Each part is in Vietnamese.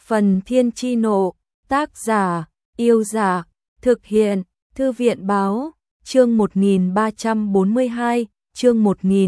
Phần Thiên Chi Nộ, tác giả, Yêu Giả, thực hiện, Thư viện Báo, chương 1342, chương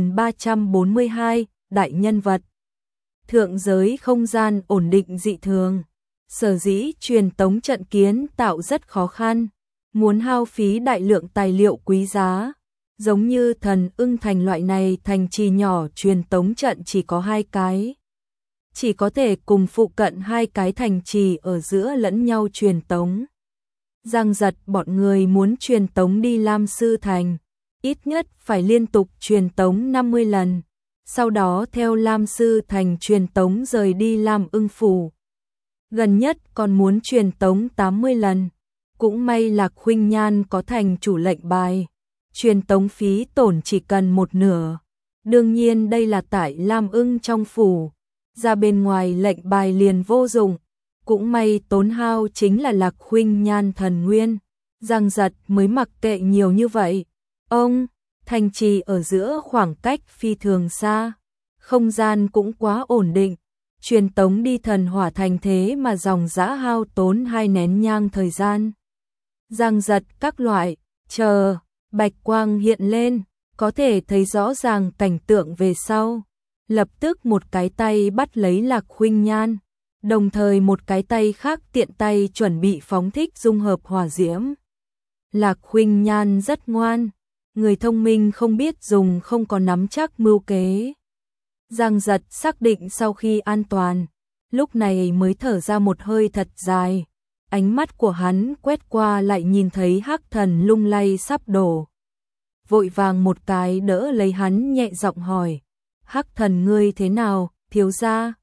1342, đại nhân vật. Thượng giới không gian ổn định dị thường. Sở dĩ truyền tống trận kiến tạo rất khó khăn, muốn hao phí đại lượng tài liệu quý giá. Giống như Thần Ưng Thành loại này thành trì nhỏ, truyền tống trận chỉ có 2 cái. Chỉ có thể cùng phụ cận 2 cái thành trì ở giữa lẫn nhau truyền tống. Giang Giật bọn người muốn truyền tống đi Lam Sư Thành, ít nhất phải liên tục truyền tống 50 lần, sau đó theo Lam Sư Thành truyền tống rời đi Lam Ưng Phủ. Gần nhất còn muốn truyền tống 80 lần, cũng may Lạc Khuynh Nhan có thành chủ lệnh bài, truyền tống phí tổn chỉ cần 1/2. Đương nhiên đây là tại Lam Ưng trong phủ, ra bên ngoài lệnh bài liền vô dụng. Cũng may tốn hao chính là Lạc Khuynh Nhan thần nguyên, Giang Giật mới mặc kệ nhiều như vậy. Thành trì ở giữa khoảng cách phi thường xa, không gian cũng quá ổn định, truyền tống đi Thần Hỏa Thành thế mà dòng dã hao tốn 2 nén nhang thời gian. Giang Giật các loại, chờ, bạch quang hiện lên, có thể thấy rõ ràng cảnh tượng về sau. Lập tức một cái tay bắt lấy Lạc Khuynh Nhan, đồng thời một cái tay khác tiện tay chuẩn bị phóng thích dung hợp hỏa diễm. Lạc Khuynh Nhan rất ngoan, người thông minh không biết dùng không có nắm chắc mưu kế. Giang Giật xác định sau khi an toàn, lúc này mới thở ra một hơi thật dài. Ánh mắt của hắn quét qua lại nhìn thấy Hắc Thần lung lay sắp đổ. Vội vàng một cái đỡ lấy hắn, nhẹ giọng hỏi: Hắc Thần ngươi thế nào, thiếu gia?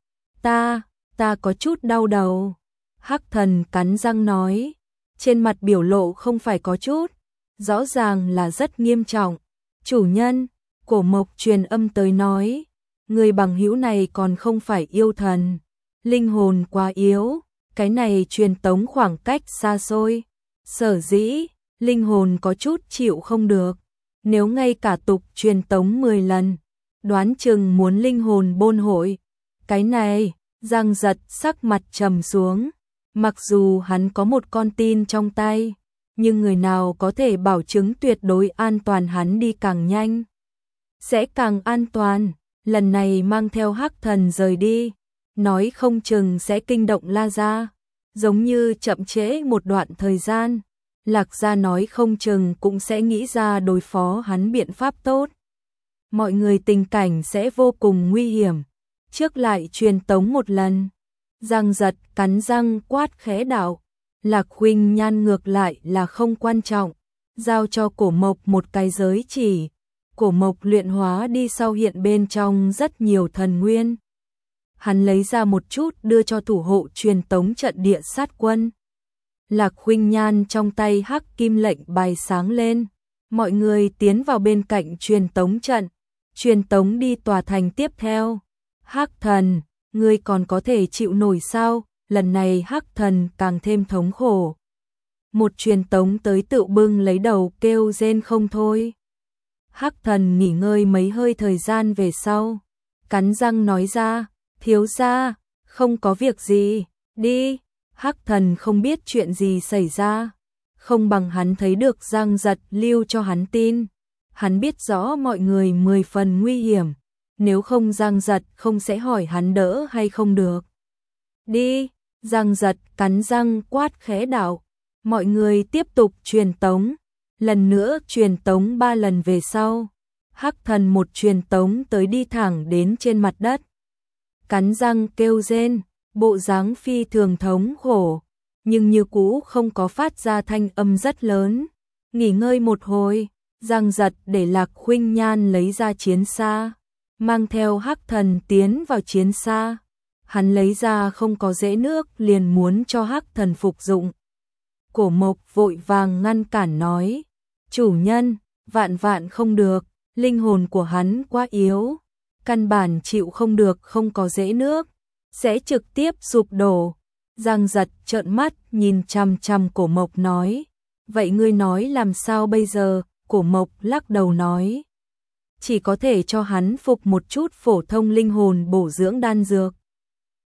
Ta có chút đau đầu. Hắc Thần cắn răng nói, trên mặt biểu lộ không phải có chút, rõ ràng là rất nghiêm trọng. Chủ nhân, Cổ Mộc truyền âm tới nói, người bằng hữu này còn không phải yêu thần, linh hồn quá yếu, cái này truyền tống khoảng cách xa xôi, sở dĩ linh hồn có chút chịu không được. Nếu ngay cả tục truyền tống 10 lần, đoán chừng muốn linh hồn bôn hội. Cái này, Giang Giật sắc mặt trầm xuống. Mặc dù hắn có một con tin trong tay, nhưng người nào có thể bảo chứng tuyệt đối an toàn, hắn đi càng nhanh sẽ càng an toàn. Lần này mang theo Hắc Thần rời đi, nói không chừng sẽ kinh động La Gia, giống như chậm trễ một đoạn thời gian, Lạc Gia nói không chừng cũng sẽ nghĩ ra đối phó hắn biện pháp tốt. Mọi người tình cảnh sẽ vô cùng nguy hiểm. Trước lại truyền tống một lần. Giang Giật cắn răng quát khẽ đạo: Lạc Khuynh Nhan ngược lại là không quan trọng, giao cho Cổ Mộc một cái giới chỉ. Cổ Mộc luyện hóa đi sau hiện bên trong rất nhiều thần nguyên. Hắn lấy ra một chút đưa cho thủ hộ truyền tống trận Địa Sát Quân. Lạc Khuynh Nhan trong tay hắc kim lệnh bài sáng lên, mọi người tiến vào bên cạnh truyền tống trận, truyền tống đi tòa thành tiếp theo. Hắc Thần, ngươi còn có thể chịu nổi sao? Lần này Hắc Thần càng thêm thống khổ. Một truyền tống tới tự bưng lấy đầu kêu rên không thôi. Hắc Thần nghỉ ngơi mấy hơi thời gian về sau, cắn răng nói ra: thiếu gia, không có việc gì, đi. Hắc Thần không biết chuyện gì xảy ra, không bằng hắn thấy được Giang Giật lưu cho hắn tin. Hắn biết rõ mọi người 10 phần nguy hiểm, nếu không Giang Giật không sẽ hỏi hắn đỡ hay không được. Đi, Giang Giật cắn răng quát khẽ đạo. Mọi người tiếp tục truyền tống, lần nữa truyền tống 3 lần về sau, Hắc Thần một truyền tống tới đi thẳng đến trên mặt đất. Cắn răng kêu rên, bộ dáng phi thường thống khổ, nhưng như cũ không có phát ra thanh âm rất lớn. Nghỉ ngơi một hồi, Giang Giật để Lạc Khuynh Nhan lấy ra chiến xa, mang theo Hắc Thần tiến vào chiến xa. Hắn lấy ra không có rễ nước liền muốn cho Hắc Thần phục dụng. Cổ Mộc vội vàng ngăn cản nói: chủ nhân, vạn không được, linh hồn của hắn quá yếu, căn bản chịu không được không có rễ nước, sẽ trực tiếp sụp đổ. Giang Giật trợn mắt nhìn chằm chằm Cổ Mộc nói: vậy ngươi nói làm sao bây giờ? Cổ Mộc lắc đầu nói: chỉ có thể cho hắn phục một chút phổ thông linh hồn bổ dưỡng đan dược.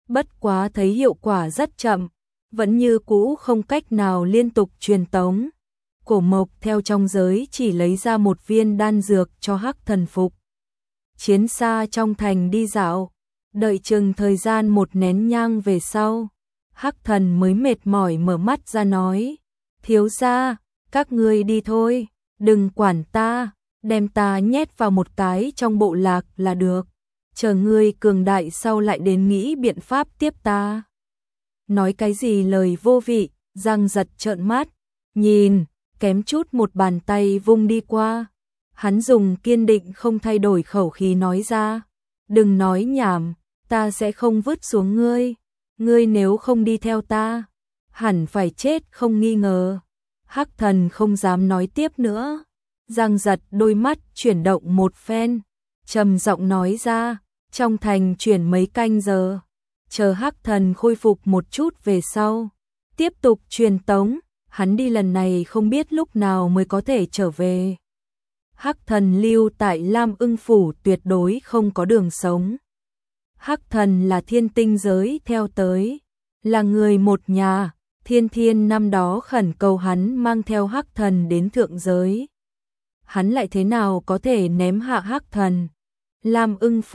bất quá thấy hiệu quả rất chậm, vẫn như cũ không cách nào liên tục truyền tống. Cổ Mộc theo trong giới chỉ lấy ra một viên đan dược cho Hắc Thần phục. Chiến xa trong thành đi dạo, đợi chừng thời gian một nén nhang về sau, Hắc Thần mới mệt mỏi mở mắt ra nói, thiếu gia, các ngươi đi thôi, đừng quản ta, đem ta nhét vào một cái trong bộ lạc là được, chờ ngươi cường đại sau lại đến nghĩ biện pháp tiếp ta. Nói cái gì lời vô vị, Giang Giật trợn mắt, nhìn, kém chút một bàn tay vung đi qua. Hắn dùng kiên định không thay đổi khẩu khí nói ra, đừng nói nhảm, ta sẽ không vứt xuống ngươi, ngươi nếu không đi theo ta, hẳn phải chết không nghi ngờ. Hắc Thần không dám nói tiếp nữa. Giang Giật đôi mắt chuyển động một phen, trầm giọng nói ra, trong thành chuyển mấy canh giờ, chờ Hắc Thần khôi phục một chút về sau, tiếp tục truyền tống, hắn đi lần này không biết lúc nào mới có thể trở về. Hắc Thần lưu tại Lam Ưng phủ tuyệt đối không có đường sống. Hắc Thần là thiên tinh giới theo tới, là người một nhà, Thiên Thiên năm đó khẩn cầu hắn mang theo Hắc Thần đến thượng giới. Hắn lại thế nào có thể ném hạ Hắc Thần? Lam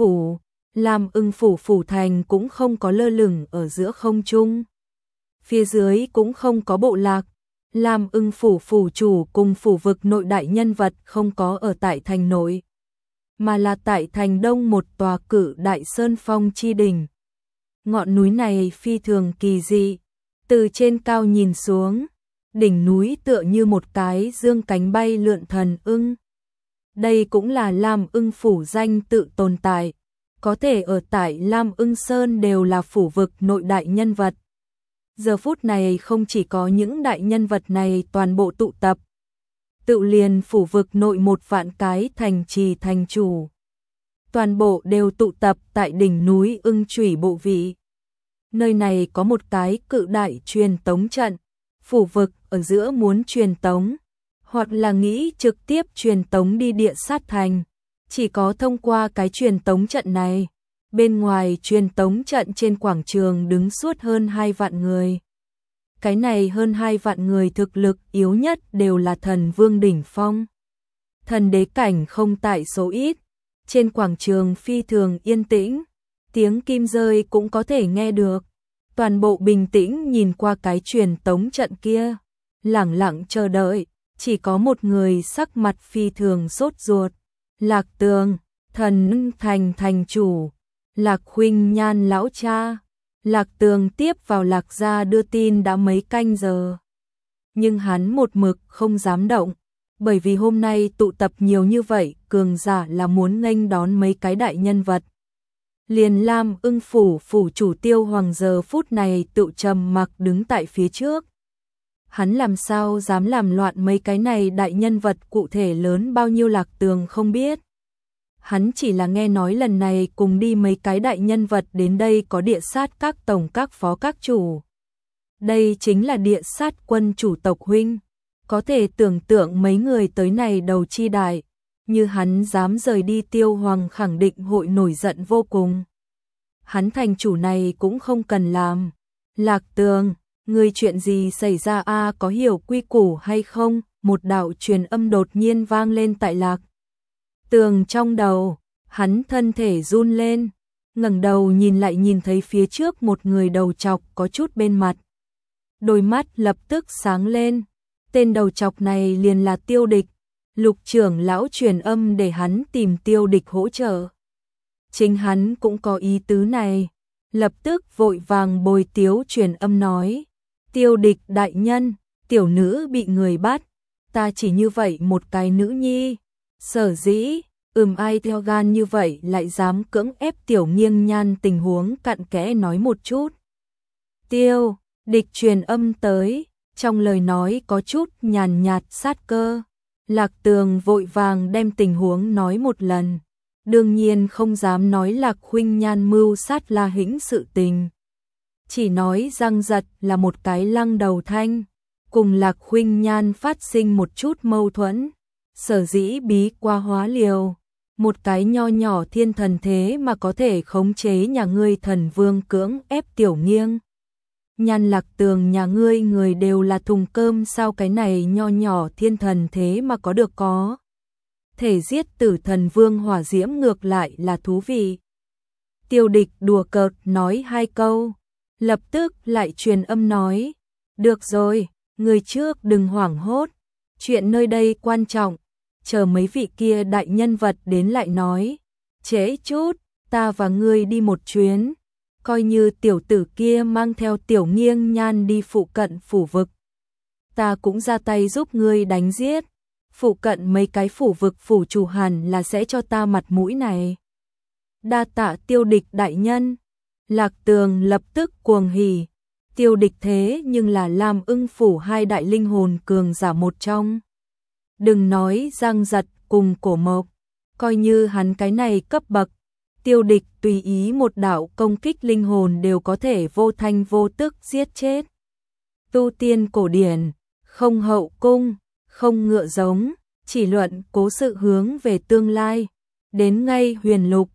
Ưng phủ phủ thành cũng không có lơ lửng ở giữa không trung. Phía dưới cũng không có bộ lạc. Lam Ưng phủ phủ chủ cùng phủ vực nội đại nhân vật không có ở tại thành nội, mà là tại thành đông một tòa cự đại sơn phong chi đỉnh. Ngọn núi này phi thường kỳ dị, từ trên cao nhìn xuống, đỉnh núi tựa như một cái dương cánh bay lượn thần ưng. Đây cũng là Lam Ưng phủ danh tự tồn tại, có thể ở tại Lam Ưng Sơn đều là phủ vực nội đại nhân vật. Giờ phút này không chỉ có những đại nhân vật này toàn bộ tụ tập, tự liền phủ vực nội một vạn cái thành trì thành chủ, toàn bộ đều tụ tập tại đỉnh núi Ưng Chủy bộ vị. Nơi này có một cái cự đại truyền tống trận, phủ vực ở giữa muốn truyền tống, hoặc là nghĩ trực tiếp truyền tống đi địa sát thành, chỉ có thông qua cái truyền tống trận này. Bên ngoài truyền tống trận trên quảng trường đứng suốt hơn 2 vạn người. Cái này hơn 2 vạn người thực lực yếu nhất đều là thần vương đỉnh phong. Thần đế cảnh không tại số ít. Trên quảng trường phi thường yên tĩnh, tiếng kim rơi cũng có thể nghe được. Toàn bộ bình tĩnh nhìn qua cái truyền tống trận kia, lẳng lặng chờ đợi, chỉ có một người sắc mặt phi thường sốt ruột. Lạc Tường, thần thành thành chủ. Lạc Khuynh Nhan lão cha. Lạc Tường tiếp vào Lạc gia đưa tin đã mấy canh giờ. Nhưng hắn một mực không dám động, bởi vì hôm nay tụ tập nhiều như vậy, cường giả là muốn nghênh đón mấy cái đại nhân vật. Liền Lam Ưng phủ phủ chủ Tiêu Hoàng giờ phút này tự trầm mặc đứng tại phía trước. Hắn làm sao dám làm loạn mấy cái này đại nhân vật, cụ thể lớn bao nhiêu Lạc Tường không biết. Hắn chỉ là nghe nói lần này cùng đi mấy cái đại nhân vật đến đây có địa sát các tổng các phó các chủ. Đây chính là địa sát quân chủ tộc huynh. Có thể tưởng tượng mấy người tới này đầu chi đại, như hắn dám rời đi Tiêu Hoàng khẳng định hội nổi giận vô cùng. Hắn thành chủ này cũng không cần làm. Lạc Tường, người chuyện gì xảy ra a, có hiểu quy củ hay không? Một đạo truyền âm đột nhiên vang lên tại Lạc Tường trong đầu, hắn thân thể run lên, ngẩng đầu nhìn lại nhìn thấy phía trước một người đầu trọc có chút bên mặt. Đôi mắt lập tức sáng lên, tên đầu trọc này liền là Tiêu Địch. Lục trưởng lão truyền âm để hắn tìm Tiêu Địch hỗ trợ. Chính hắn cũng có ý tứ này, lập tức vội vàng bồi Tiếu truyền âm nói, Tiêu Địch đại nhân, tiểu nữ bị người bắt, ta chỉ như vậy một cái nữ nhi. Sở dĩ, ai theo gan như vậy lại dám cưỡng ép Tiểu Nghiêng Nhan tình huống cặn kẽ nói một chút. Tiêu Địch truyền âm tới, trong lời nói có chút nhàn nhạt sát cơ. Lạc Tường vội vàng đem tình huống nói một lần, đương nhiên không dám nói Lạc Khuynh Nhan mưu sát La Hĩnh sự tình. Chỉ nói Giang Giật là một cái lăng đầu thanh, cùng Lạc Khuynh Nhan phát sinh một chút mâu thuẫn. Sở dĩ bí qua hóa liều, một cái nho nhỏ thiên thần thế mà có thể khống chế nhà ngươi thần vương cưỡng ép Tiểu Nghiêng. Nhan Lạc Tường nhà ngươi người đều là thùng cơm sao cái này nho nhỏ thiên thần thế mà có thể giết tử thần vương hỏa diễm ngược lại là thú vị. Tiêu Địch đùa cợt nói hai câu, lập tức lại truyền âm nói, được rồi, người trước đừng hoảng hốt, chuyện nơi đây quan trọng, chờ mấy vị kia đại nhân vật đến lại nói, trễ chút, ta và ngươi đi một chuyến, coi như tiểu tử kia mang theo Tiểu Nghiêng Nhan đi phụ cận phủ vực. Ta cũng ra tay giúp ngươi đánh giết, phụ cận mấy cái phủ vực phủ chủ hẳn là sẽ cho ta mặt mũi này. Đa tạ Tiêu Địch đại nhân. Lạc Tường lập tức cuồng hỉ, Tiêu Địch thế nhưng là Lam Ưng phủ hai đại linh hồn cường giả một trong. Đừng nói Giang Giật cùng Cổ Mộc, coi như hắn cái này cấp bậc, Tiêu Địch tùy ý một đạo công kích linh hồn đều có thể vô thanh vô tức giết chết. Tu tiên cổ điển, không hậu cung, không ngựa giống, chỉ luận cố sự hướng về tương lai, đến ngay huyền lục,